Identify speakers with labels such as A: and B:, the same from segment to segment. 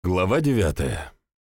A: Глава 9.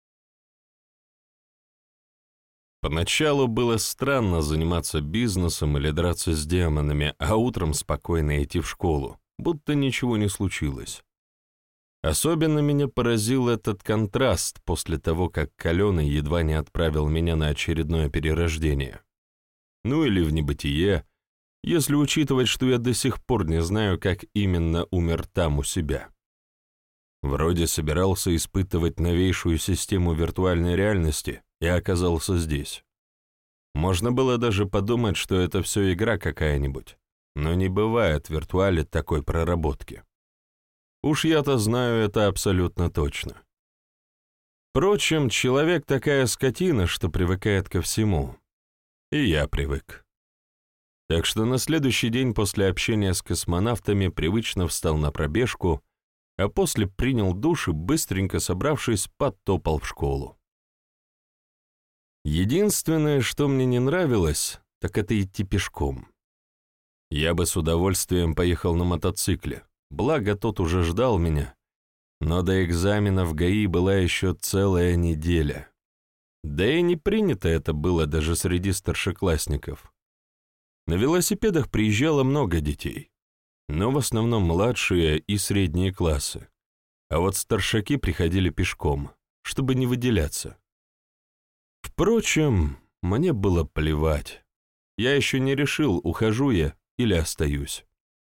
A: Поначалу было странно заниматься бизнесом или драться с демонами, а утром спокойно идти в школу, будто ничего не случилось. Особенно меня поразил этот контраст после того, как Каленый едва не отправил меня на очередное перерождение. Ну или в небытие, если учитывать, что я до сих пор не знаю, как именно умер там у себя. Вроде собирался испытывать новейшую систему виртуальной реальности и оказался здесь. Можно было даже подумать, что это все игра какая-нибудь, но не бывает в виртуале такой проработки. Уж я-то знаю это абсолютно точно. Впрочем, человек такая скотина, что привыкает ко всему. И я привык. Так что на следующий день после общения с космонавтами привычно встал на пробежку, а после принял душ и, быстренько собравшись, подтопал в школу. Единственное, что мне не нравилось, так это идти пешком. Я бы с удовольствием поехал на мотоцикле, благо тот уже ждал меня, но до экзамена в ГАИ была еще целая неделя. Да и не принято это было даже среди старшеклассников. На велосипедах приезжало много детей, но в основном младшие и средние классы, а вот старшаки приходили пешком, чтобы не выделяться. Впрочем, мне было плевать. Я еще не решил, ухожу я или остаюсь.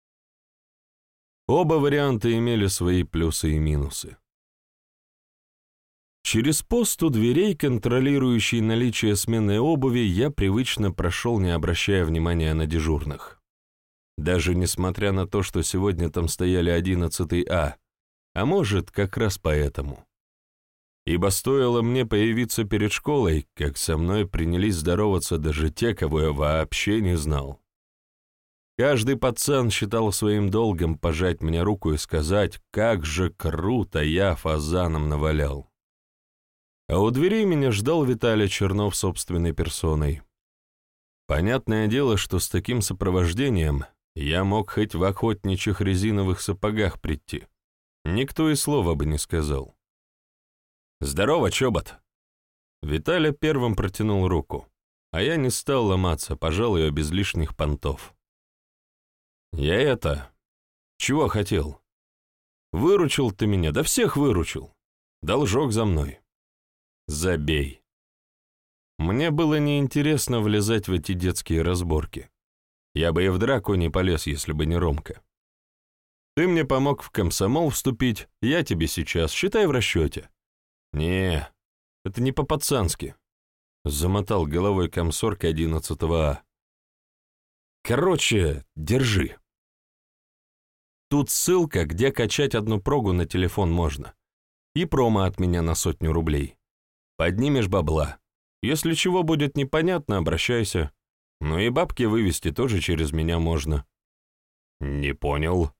A: Оба варианта имели свои плюсы и минусы. Через пост у дверей, контролирующий наличие сменной обуви, я привычно прошел, не обращая внимания на дежурных. Даже несмотря на то, что сегодня там стояли 11 А может, как раз поэтому. Ибо стоило мне появиться перед школой, как со мной принялись здороваться даже те, кого я вообще не знал. Каждый пацан считал своим долгом пожать мне руку и сказать, как же круто я фазаном навалял. А у дверей меня ждал Виталий Чернов собственной персоной. Понятное дело, что с таким сопровождением я мог хоть в охотничьих резиновых сапогах прийти. Никто и слова бы не сказал. «Здорово, чобот!» Виталя первым протянул руку, а я не стал ломаться, пожал ее без лишних понтов. «Я это... Чего хотел? Выручил ты меня, да всех выручил. Должок за мной. Забей». Мне было неинтересно влезать в эти детские разборки. Я бы и в драку не полез, если бы не Ромка. Ты мне помог в комсомол вступить, я тебе сейчас, считай в расчете. Не, это не по-пацански. Замотал головой комсорг 11 А. Короче, держи. Тут ссылка, где качать одну прогу на телефон можно. И промо от меня на 100 рублей. Поднимешь бабла. Если чего будет непонятно, обращайся. Ну и бабки вывести тоже через меня можно. Не понял.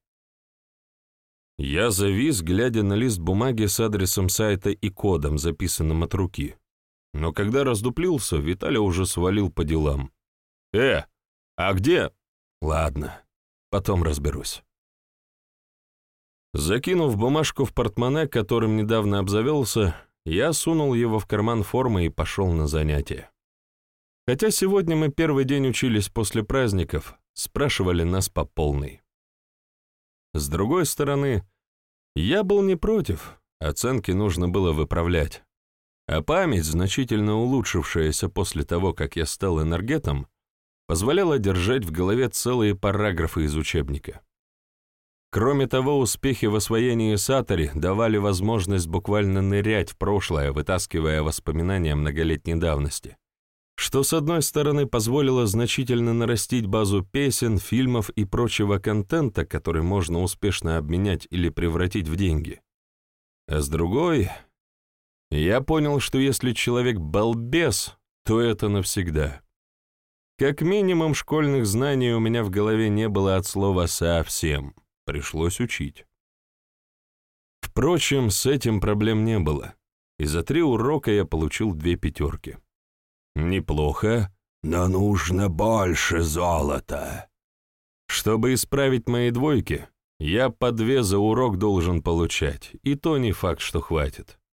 A: Я завис, глядя на лист бумаги с адресом сайта и кодом, записанным от руки. Но когда раздуплился, Виталя уже свалил по делам. А где? Ладно, потом разберусь. Закинув бумажку в портмоне, которым недавно обзавелся, я сунул его в карман формы и пошел на занятия. Хотя сегодня мы первый день учились после праздников, спрашивали нас по полной. С другой стороны, я был не против, оценки нужно было выправлять, а память, значительно улучшившаяся после того, как я стал энергетом, позволяла держать в голове целые параграфы из учебника. Кроме того, успехи в освоении сатори давали возможность буквально нырять в прошлое, вытаскивая воспоминания многолетней давности, что, с одной стороны, позволило значительно нарастить базу песен, фильмов и прочего контента, который можно успешно обменять или превратить в деньги. А с другой, я понял, что если человек балбес, то это навсегда. Как минимум, школьных знаний у меня в голове не было от слова «совсем». Пришлось учить. Впрочем, с этим проблем не было, и за 3 урока я получил 2 пятерки. Неплохо, но нужно больше золота. Чтобы исправить мои двойки, я по 2 за урок должен получать, и то не факт, что хватит.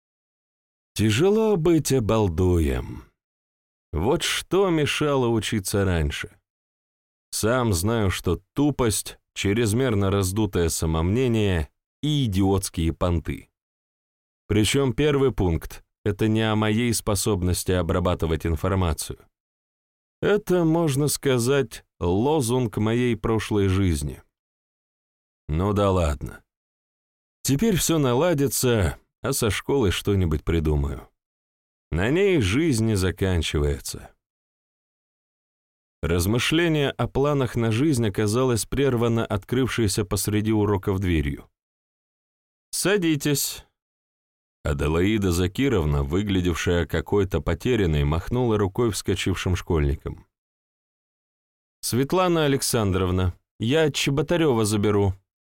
A: Тяжело быть обалдуем. Вот что мешало учиться раньше. Сам знаю, что тупость, чрезмерно раздутое самомнение и идиотские понты. Причем первый пункт — это не о моей способности обрабатывать информацию. Это, можно сказать, лозунг моей прошлой жизни. Ну да ладно. Теперь все наладится, а со школой что-нибудь придумаю. На ней жизнь не заканчивается. Размышление о планах на жизнь оказалось прервано открывшейся посреди уроков дверью. «Садитесь». Аделаида Закировна, выглядевшая какой-то потерянной, махнула рукой вскочившим школьникам. «Светлана Александровна, я Чеботарева заберу».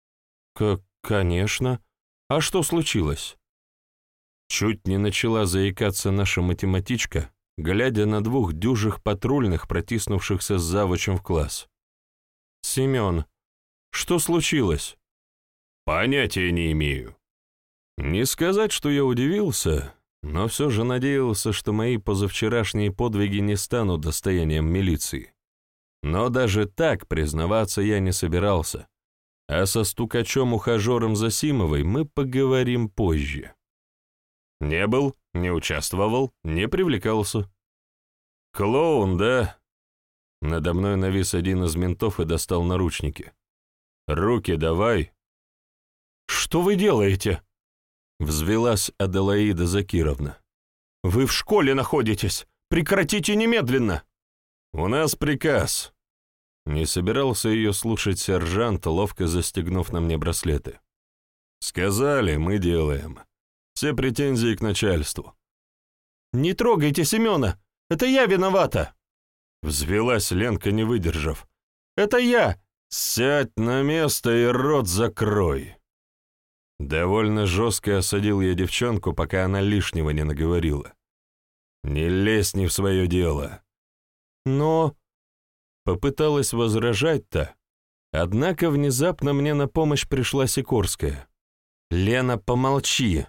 A: «Конечно. А что случилось?» Чуть не начала заикаться наша математичка, глядя на двух дюжих патрульных, протиснувшихся с завучем в класс. «Семен, что случилось?» «Понятия не имею». Не сказать, что я удивился, но все же надеялся, что мои позавчерашние подвиги не станут достоянием милиции. Но даже так признаваться я не собирался, а со стукачом-ухажером Засимовой мы поговорим позже. Не был, не участвовал, не привлекался. «Клоун, да?» Надо мной навис один из ментов и достал наручники. «Руки давай!» «Что вы делаете?» Взвелась Аделаида Закировна. «Вы в школе находитесь! Прекратите немедленно!» «У нас приказ!» Не собирался ее слушать сержант, ловко застегнув на мне браслеты. «Сказали, мы делаем. Все претензии к начальству». «Не трогайте Семена! Это я виновата!» Взвелась Ленка, не выдержав. «Это я!» «Сядь на место и рот закрой!» Довольно жестко осадил я девчонку, пока она лишнего не наговорила. «Не лезь не в свое дело». «Но...» Попыталась возражать-то, однако внезапно мне на помощь пришла Сикорская. «Лена, помолчи!»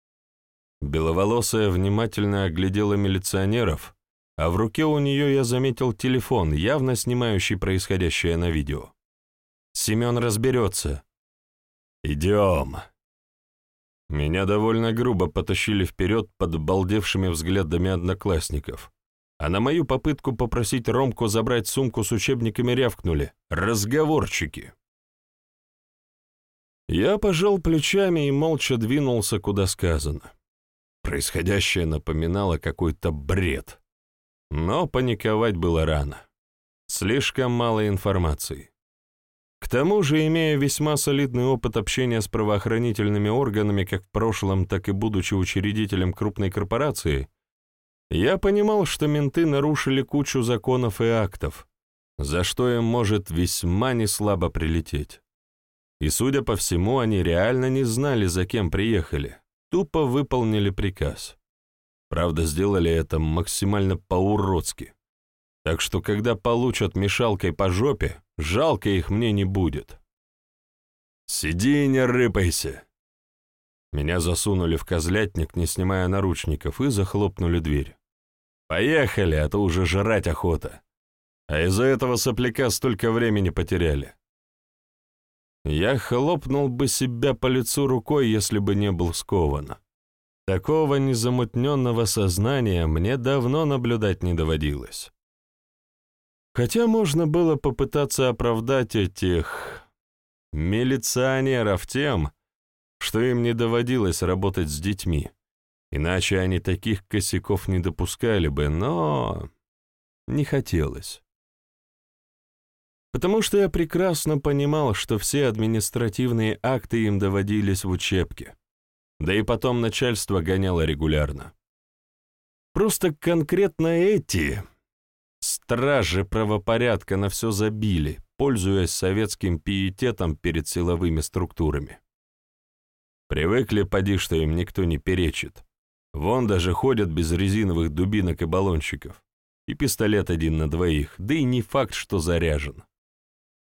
A: Беловолосая внимательно оглядела милиционеров, а в руке у нее я заметил телефон, явно снимающий происходящее на видео. «Семен разберется». «Идем». Меня довольно грубо потащили вперед под обалдевшими взглядами одноклассников, а на мою попытку попросить Ромку забрать сумку с учебниками рявкнули: «Разговорчики!». Я пожал плечами и молча двинулся, куда сказано. Происходящее напоминало какой-то бред, но паниковать было рано. Слишком мало информации. К тому же, имея весьма солидный опыт общения с правоохранительными органами как в прошлом, так и будучи учредителем крупной корпорации, я понимал, что менты нарушили кучу законов и актов, за что им может весьма неслабо прилететь. И, судя по всему, они реально не знали, за кем приехали, тупо выполнили приказ. Правда, сделали это максимально по-уродски. Так что, когда получат мешалкой по жопе, жалко их мне не будет. «Сиди и не рыпайся!» Меня засунули в козлятник, не снимая наручников, и захлопнули дверь. «Поехали, а то уже жрать охота. А из-за этого сопляка столько времени потеряли». Я хлопнул бы себя по лицу рукой, если бы не был скован. Такого незамутненного сознания мне давно наблюдать не доводилось. Хотя можно было попытаться оправдать этих милиционеров тем, что им не доводилось работать с детьми, иначе они таких косяков не допускали бы, но не хотелось. Потому что я прекрасно понимал, что все административные акты им доводились в учебке, да и потом начальство гоняло регулярно. Просто конкретно эти стражи правопорядка на все забили, пользуясь советским пиететом перед силовыми структурами. Привыкли, поди, что им никто не перечит. Вон даже ходят без резиновых дубинок и баллончиков. И пистолет 1 на 2, да и не факт, что заряжен.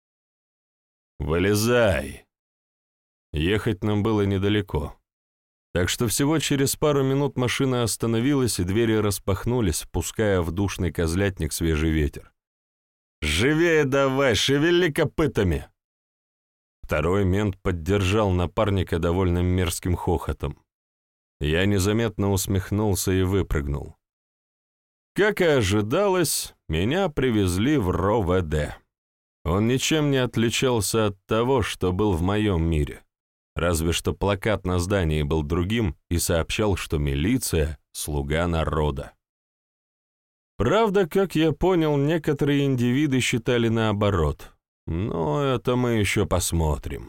A: «Вылезай!» Ехать нам было недалеко. Так что всего через пару минут машина остановилась, и двери распахнулись, впуская в душный козлятник свежий ветер. «Живее давай, шевели копытами!» Второй мент поддержал напарника довольно мерзким хохотом. Я незаметно усмехнулся и выпрыгнул. Как и ожидалось, меня привезли в РОВД. Он ничем не отличался от того, что был в моем мире. Разве что плакат на здании был другим и сообщал, что милиция — слуга народа. Правда, как я понял, некоторые индивиды считали наоборот. Но это мы еще посмотрим.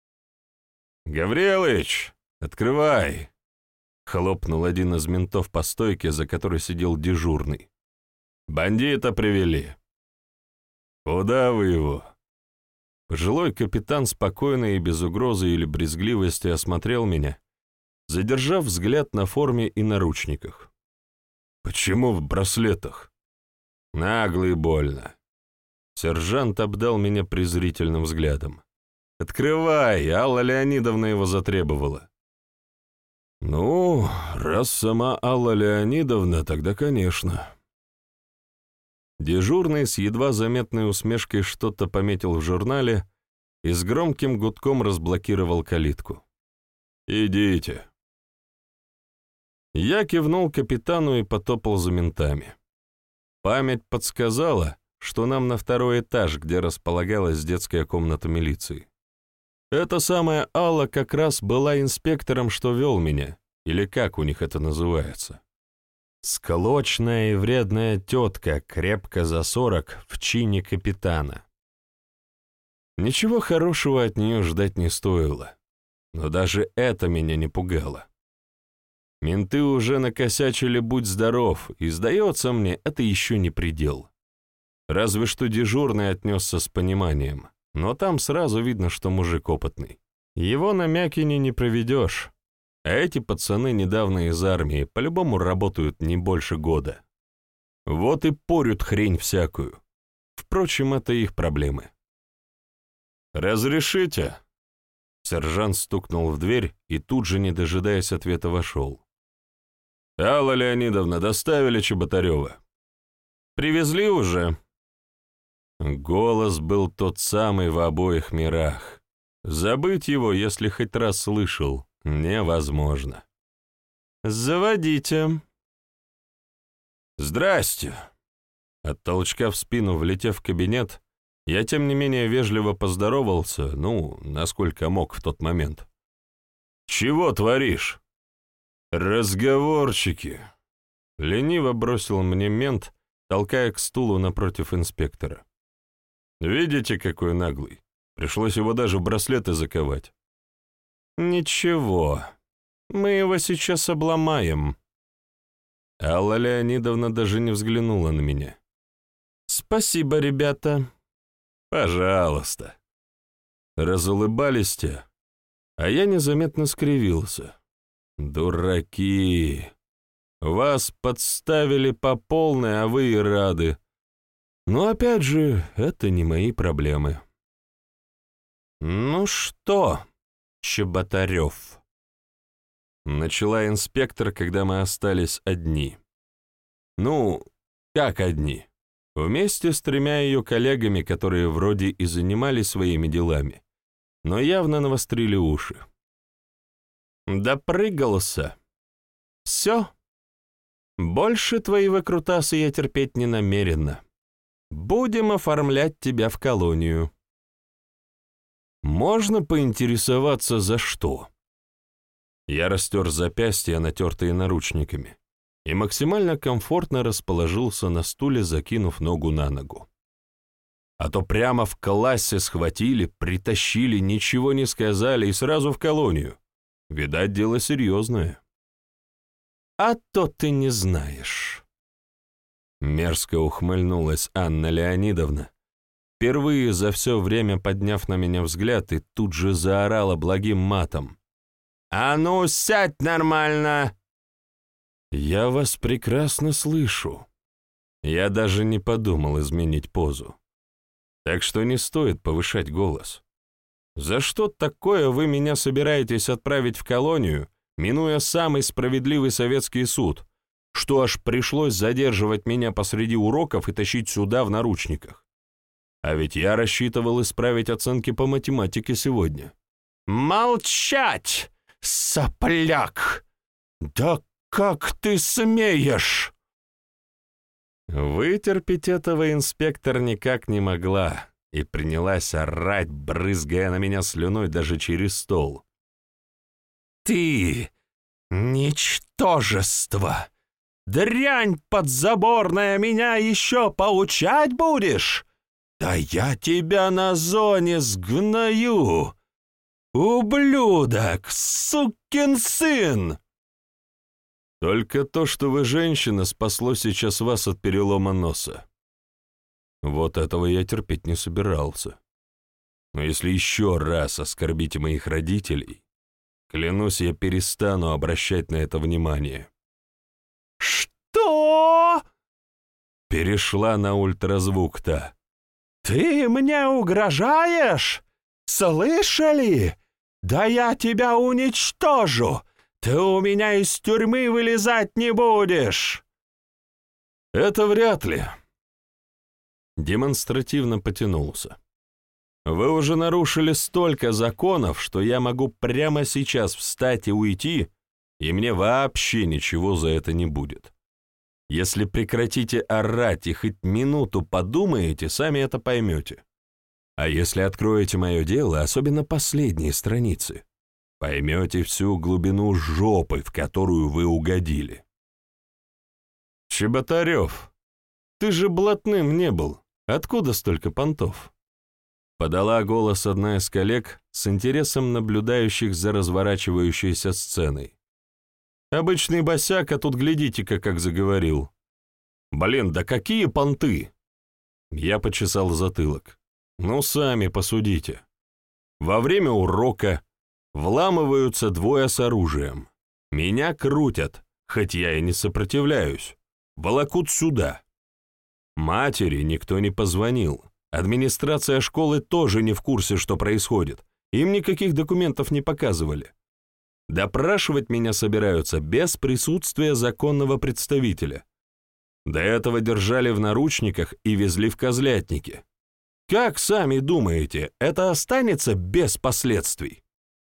A: «Гаврилыч, открывай!» — хлопнул один из ментов по стойке, за которой сидел дежурный. «Бандита привели». «Куда вы его?» Пожилой капитан спокойно и без угрозы или брезгливости осмотрел меня, задержав взгляд на форме и наручниках. «Почему в браслетах?» «Нагло и больно». Сержант обдал меня презрительным взглядом. «Открывай, Алла Леонидовна его затребовала». «Ну, раз сама Алла Леонидовна, тогда конечно». Дежурный с едва заметной усмешкой что-то пометил в журнале и с громким гудком разблокировал калитку. «Идите». Я кивнул капитану и потопал за ментами. Память подсказала, что нам на второй этаж, где располагалась детская комната милиции. Эта самая Алла как раз была инспектором, что вел меня, или как у них это называется. Склочная и вредная тетка, крепко за 40, в чине капитана. Ничего хорошего от нее ждать не стоило, но даже это меня не пугало. Менты уже накосячили, будь здоров, и, сдается мне, это еще не предел. Разве что дежурный отнесся с пониманием, но там сразу видно, что мужик опытный. Его на Мякине не проведешь. А эти пацаны недавно из армии, по-любому работают не больше года. Вот и порют хрень всякую. Впрочем, это их проблемы. «Разрешите?» Сержант стукнул в дверь и тут же, не дожидаясь ответа, вошел. «Алла Леонидовна, доставили Чеботарева?» «Привезли уже?» Голос был тот самый в обоих мирах. Забыть его, если хоть раз слышал, невозможно. «Заводите». «Здрасте». От толчка в спину, влетев в кабинет, я, тем не менее, вежливо поздоровался, насколько мог в тот момент. «Чего творишь?» «Разговорчики», — лениво бросил мне мент, толкая к стулу напротив инспектора. «Видите, какой наглый? Пришлось его даже в браслеты заковать». «Ничего, мы его сейчас обломаем». Алла Леонидовна даже не взглянула на меня. «Спасибо, ребята». «Пожалуйста». Разулыбались те, а я незаметно скривился. «Дураки! Вас подставили по полной, а вы и рады. Но опять же, это не мои проблемы». «Ну что, Чеботарев?» Начала инспектор, когда мы остались одни. Как одни? Вместе с 3 ее коллегами, которые вроде и занимались своими делами, но явно навострили уши. «Допрыгался. Все. Больше твои выкрутасы я терпеть не намерена. Будем оформлять тебя в колонию». «Можно поинтересоваться, за что?» Я растер запястья, натертые наручниками, и максимально комфортно расположился на стуле, закинув ногу на ногу. А то прямо в классе схватили, притащили, ничего не сказали и сразу в колонию. Видать, дело серьезное. «А то ты не знаешь». Мерзко ухмыльнулась Анна Леонидовна, впервые за все время подняв на меня взгляд, и тут же заорала благим матом. «А ну, сядь нормально!» «Я вас прекрасно слышу». Я даже не подумал изменить позу. Так что не стоит повышать голос. «За что такое вы меня собираетесь отправить в колонию, минуя самый справедливый советский суд, что аж пришлось задерживать меня посреди уроков и тащить сюда в наручниках. А ведь я рассчитывал исправить оценки по математике сегодня. «Молчать, сопляк! Да как ты смеешь?» Вытерпеть этого инспектор никак не могла и принялась орать, брызгая на меня слюной даже через стол. «Ты — ничтожество! Дрянь подзаборная, меня еще поучать будешь? Да я тебя на зоне сгною! Ублюдок, сукин сын!» Только то, что вы женщина, спасло сейчас вас от перелома носа. Вот этого я терпеть не собирался. Но если еще раз оскорбите моих родителей, клянусь, я перестану обращать на это внимание. «Что?» Перешла на ультразвук-то. «Ты мне угрожаешь? Слышали? Да я тебя уничтожу! Ты у меня из тюрьмы вылезать не будешь!» «Это вряд ли». Демонстративно потянулся. «Вы уже нарушили столько законов, что я могу прямо сейчас встать и уйти, и мне вообще ничего за это не будет. Если прекратите орать и хоть минуту подумаете, сами это поймете. А если откроете мое дело, особенно последние страницы, поймете всю глубину жопы, в которую вы угодили». «Чеботарев, ты же блатным не был. Откуда столько понтов?» Подала голос одна из коллег, с интересом наблюдающих за разворачивающейся сценой. «Обычный босяк, а тут глядите-ка, как заговорил. Блин, да какие понты!» Я почесал затылок. «Ну, сами посудите. Во время урока вламываются двое с оружием. Меня крутят, хоть я и не сопротивляюсь. Волокут сюда. Матери никто не позвонил. Администрация школы тоже не в курсе, что происходит. Им никаких документов не показывали. Допрашивать меня собираются без присутствия законного представителя. До этого держали в наручниках и везли в Козлятники. Как сами думаете, это останется без последствий?»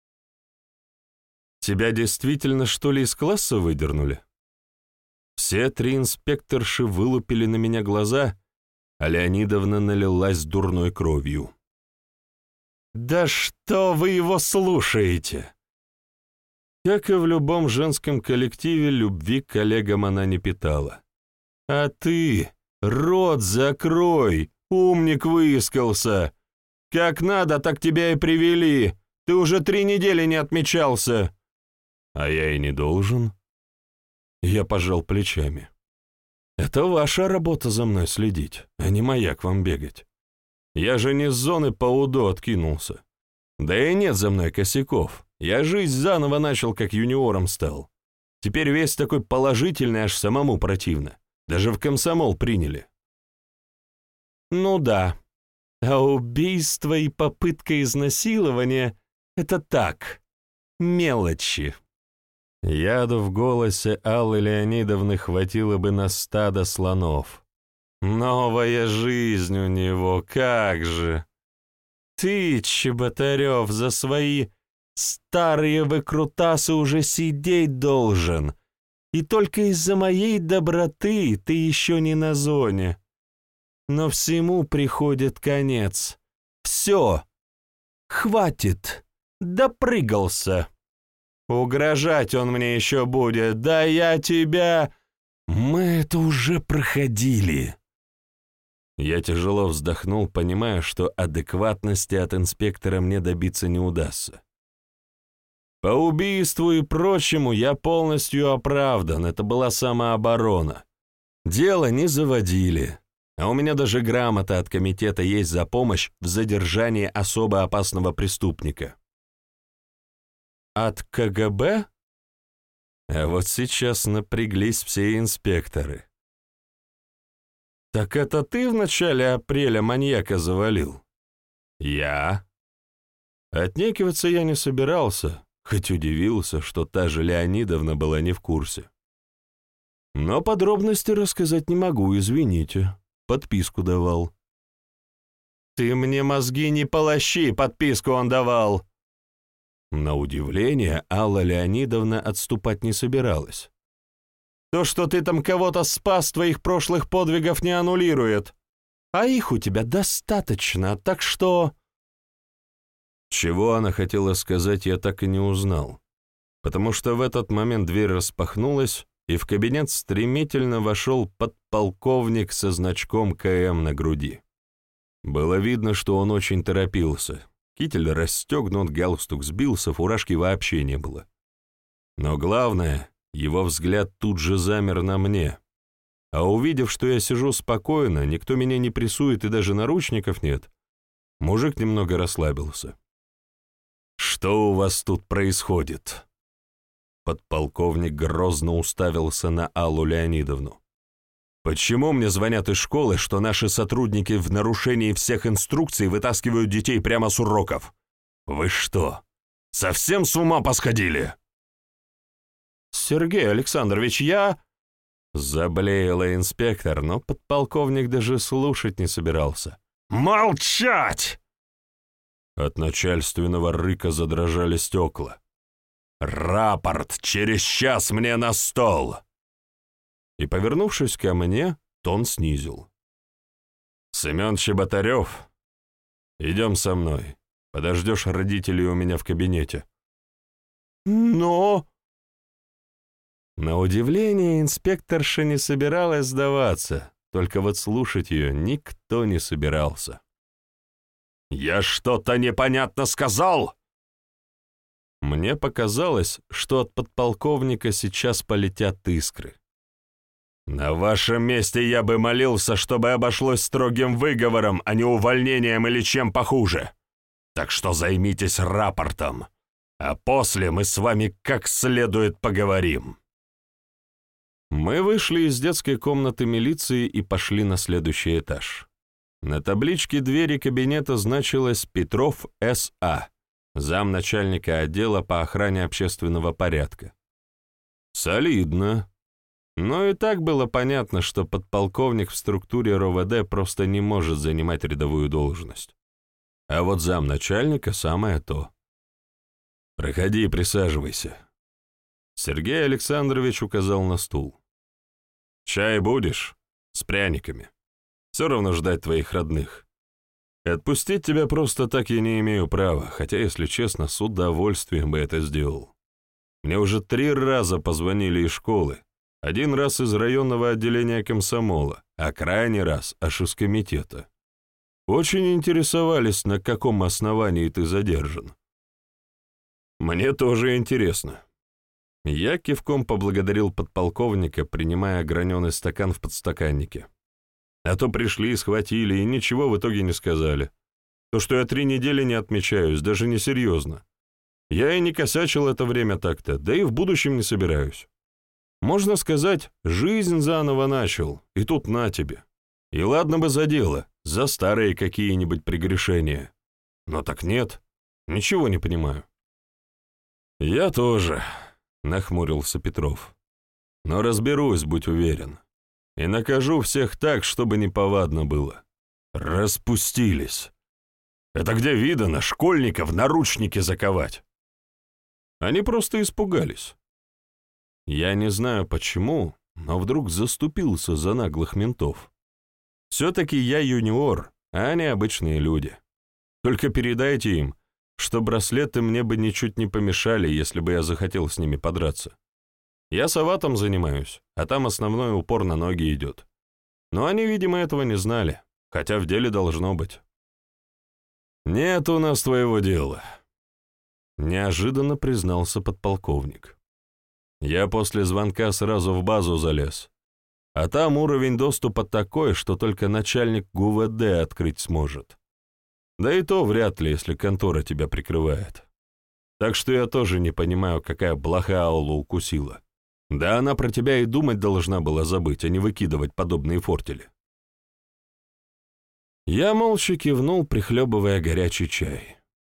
A: «Тебя действительно, что ли, из класса выдернули?» Все три инспекторши вылупили на меня глаза, а Леонидовна налилась дурной кровью. «Да что вы его слушаете?» Как и в любом женском коллективе, любви к коллегам она не питала. «А ты, рот закрой, умник выискался! Как надо, так тебя и привели, ты уже 3 недели не отмечался!» «А я и не должен». Я пожал плечами. «Это ваша работа за мной следить, а не моя к вам бегать. Я же не с зоны по УДО откинулся. Да и нет за мной косяков. Я жизнь заново начал, как юниором стал. Теперь весь такой положительный, аж самому противно. Даже в комсомол приняли». «Ну да, а убийство и попытка изнасилования — это так, мелочи». Яду в голосе Аллы Леонидовны хватило бы на стадо слонов. Новая жизнь у него, как же! Ты, Чеботарев, за свои старые выкрутасы уже сидеть должен, и только из-за моей доброты ты еще не на зоне. Но всему приходит конец. Все, хватит, допрыгался. Угрожать он мне еще будет, да я тебя... Мы это уже проходили». Я тяжело вздохнул, понимая, что адекватности от инспектора мне добиться не удастся. По убийству и прочему я полностью оправдан, это была самооборона. Дело не заводили, а у меня даже грамота от комитета есть за помощь в задержании особо опасного преступника. От КГБ? А вот сейчас напряглись все инспекторы. «Так это ты в начале апреля маньяка завалил?» «Я?» Отнекиваться я не собирался, хоть удивился, что та же Леонидовна была не в курсе. Но подробности рассказать не могу, извините. Подписку давал. «Ты мне мозги не полощи, подписку он давал!» На удивление, Алла Леонидовна отступать не собиралась. «То, что ты там кого-то спас, твоих прошлых подвигов не аннулирует. А их у тебя достаточно, так что...» Чего она хотела сказать, я так и не узнал, потому что в этот момент дверь распахнулась, и в кабинет стремительно вошел подполковник со значком КМ на груди. Было видно, что он очень торопился. Китель расстегнут, галстук сбился, фуражки вообще не было. Но главное, его взгляд тут же замер на мне. А увидев, что я сижу спокойно, никто меня не прессует и даже наручников нет, мужик немного расслабился. «Что у вас тут происходит?» Подполковник грозно уставился на Аллу Леонидовну. «Почему мне звонят из школы, что наши сотрудники в нарушении всех инструкций вытаскивают детей прямо с уроков? Вы что, совсем с ума посходили?» «Сергей Александрович, я...» Заблеяла инспектор, но подполковник даже слушать не собирался. «Молчать!» От начальственного рыка задрожали стекла. «Рапорт через час мне на стол!» И, повернувшись ко мне, тон снизил. «Семен Чеботарев, идем со мной. Подождешь родителей у меня в кабинете». «Но...» На удивление инспекторша не собиралась сдаваться, только вот слушать ее никто не собирался. «Я что-то непонятно сказал?» Мне показалось, что от подполковника сейчас полетят искры. «На вашем месте я бы молился, чтобы обошлось строгим выговором, а не увольнением или чем похуже. Так что займитесь рапортом, а после мы с вами как следует поговорим». Мы вышли из детской комнаты милиции и пошли на следующий этаж. На табличке двери кабинета значилось «Петров С.А., замначальника отдела по охране общественного порядка». Солидно. Но и так было понятно, что подполковник в структуре РОВД просто не может занимать рядовую должность. А вот замначальника самое то. «Проходи и присаживайся». Сергей Александрович указал на стул. «Чай будешь? С пряниками. Все равно ждать твоих родных. Отпустить тебя просто так я не имею права, хотя, если честно, с удовольствием бы это сделал. Мне уже 3 раза позвонили из школы, 1 раз из районного отделения комсомола, а крайний раз аж из комитета. Очень интересовались, на каком основании ты задержан. Мне тоже интересно». Я кивком поблагодарил подполковника, принимая граненый стакан в подстаканнике. А то пришли, схватили и ничего в итоге не сказали. То, что я 3 недели не отмечаюсь, даже не серьезно. Я и не косячил это время так-то, да и в будущем не собираюсь. Можно сказать, жизнь заново начал, и тут на тебе. И ладно бы за дело, за старые какие-нибудь прегрешения. Но так нет, ничего не понимаю. «Я тоже», — нахмурился Петров. «Но разберусь, будь уверен. И накажу всех так, чтобы неповадно было. Распустились. Это где видано школьников в наручники заковать?» Они просто испугались. Я не знаю почему, но вдруг заступился за наглых ментов. Все-таки я юниор, а они обычные люди. Только передайте им, что браслеты мне бы ничуть не помешали, если бы я захотел с ними подраться. Я саватом занимаюсь, а там основной упор на ноги идет. Но они, видимо, этого не знали, хотя в деле должно быть. «Нет у нас твоего дела», — неожиданно признался подполковник. «Я после звонка сразу в базу залез, а там уровень доступа такой, что только начальник ГУВД открыть сможет. Да и то вряд ли, если контора тебя прикрывает. Так что я тоже не понимаю, какая блоха Аллу укусила. Да она про тебя и думать должна была забыть, а не выкидывать подобные фортели». Я молча кивнул, прихлебывая горячий чай.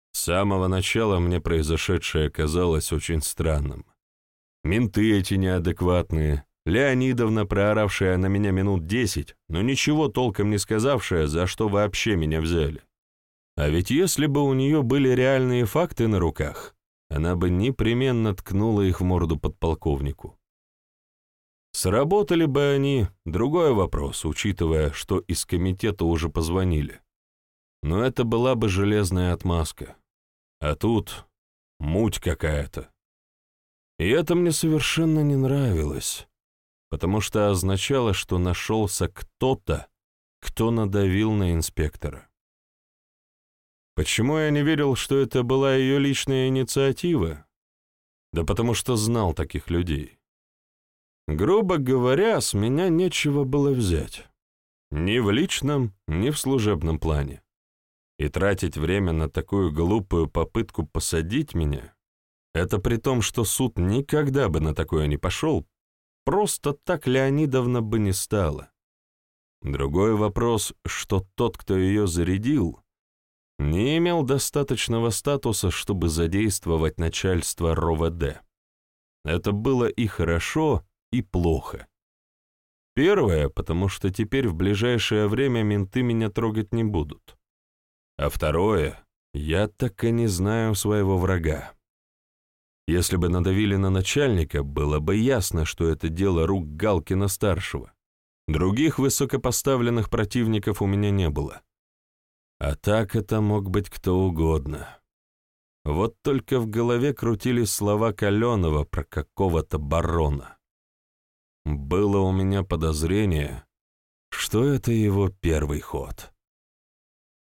A: С самого начала мне произошедшее казалось очень странным. Менты эти неадекватные, Леонидовна, прооравшая на меня минут 10, но ничего толком не сказавшая, за что вообще меня взяли. А ведь если бы у нее были реальные факты на руках, она бы непременно ткнула их в морду подполковнику. Сработали бы они, другой вопрос, учитывая, что из комитета уже позвонили. Но это была бы железная отмазка. А тут муть какая-то. И это мне совершенно не нравилось, потому что означало, что нашелся кто-то, кто надавил на инспектора. Почему я не верил, что это была ее личная инициатива? Да потому что знал таких людей. Грубо говоря, с меня нечего было взять. Ни в личном, ни в служебном плане. И тратить время на такую глупую попытку посадить меня, это при том, что суд никогда бы на такое не пошел, просто так Леонидовна бы не стала. Другой вопрос, что тот, кто ее зарядил, не имел достаточного статуса, чтобы задействовать начальство РОВД. Это было и хорошо, и плохо. Первое, потому что теперь в ближайшее время менты меня трогать не будут. А второе, я так и не знаю своего врага. Если бы надавили на начальника, было бы ясно, что это дело рук Галкина-старшего. Других высокопоставленных противников у меня не было. А так это мог быть кто угодно. Вот только в голове крутились слова Каленова про какого-то барона. Было у меня подозрение, что это его первый ход.